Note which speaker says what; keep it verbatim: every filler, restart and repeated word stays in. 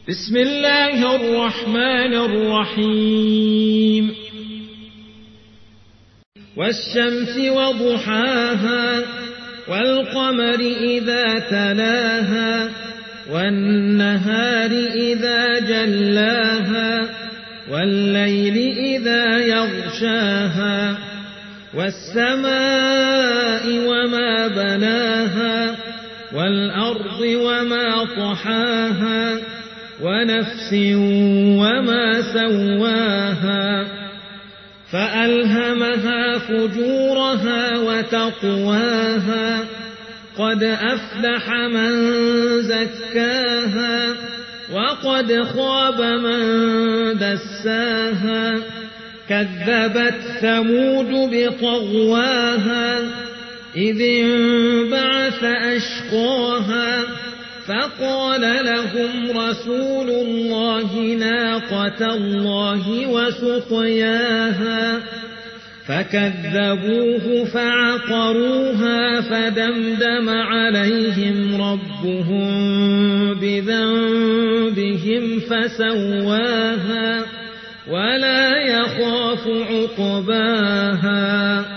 Speaker 1: بسم الله الرحمن الرحيم والشمس وضحاها والقمر إذا تلاها والنهار إذا جلاها والليل إذا يغشاها والسماء وما بناها والأرض وما طحاها ونفس وما سواها فألهمها فجورها وتقواها قد أفلح من زكاها وقد خاب من دساها كذبت ثمود بطغواها إذ انبعث أشقاها فقال لهم رسول الله ناقة الله وسقياها فكذبوه فعقروها فدمدم عليهم ربهم بذنبهم فسواها ولا يخاف عقباها.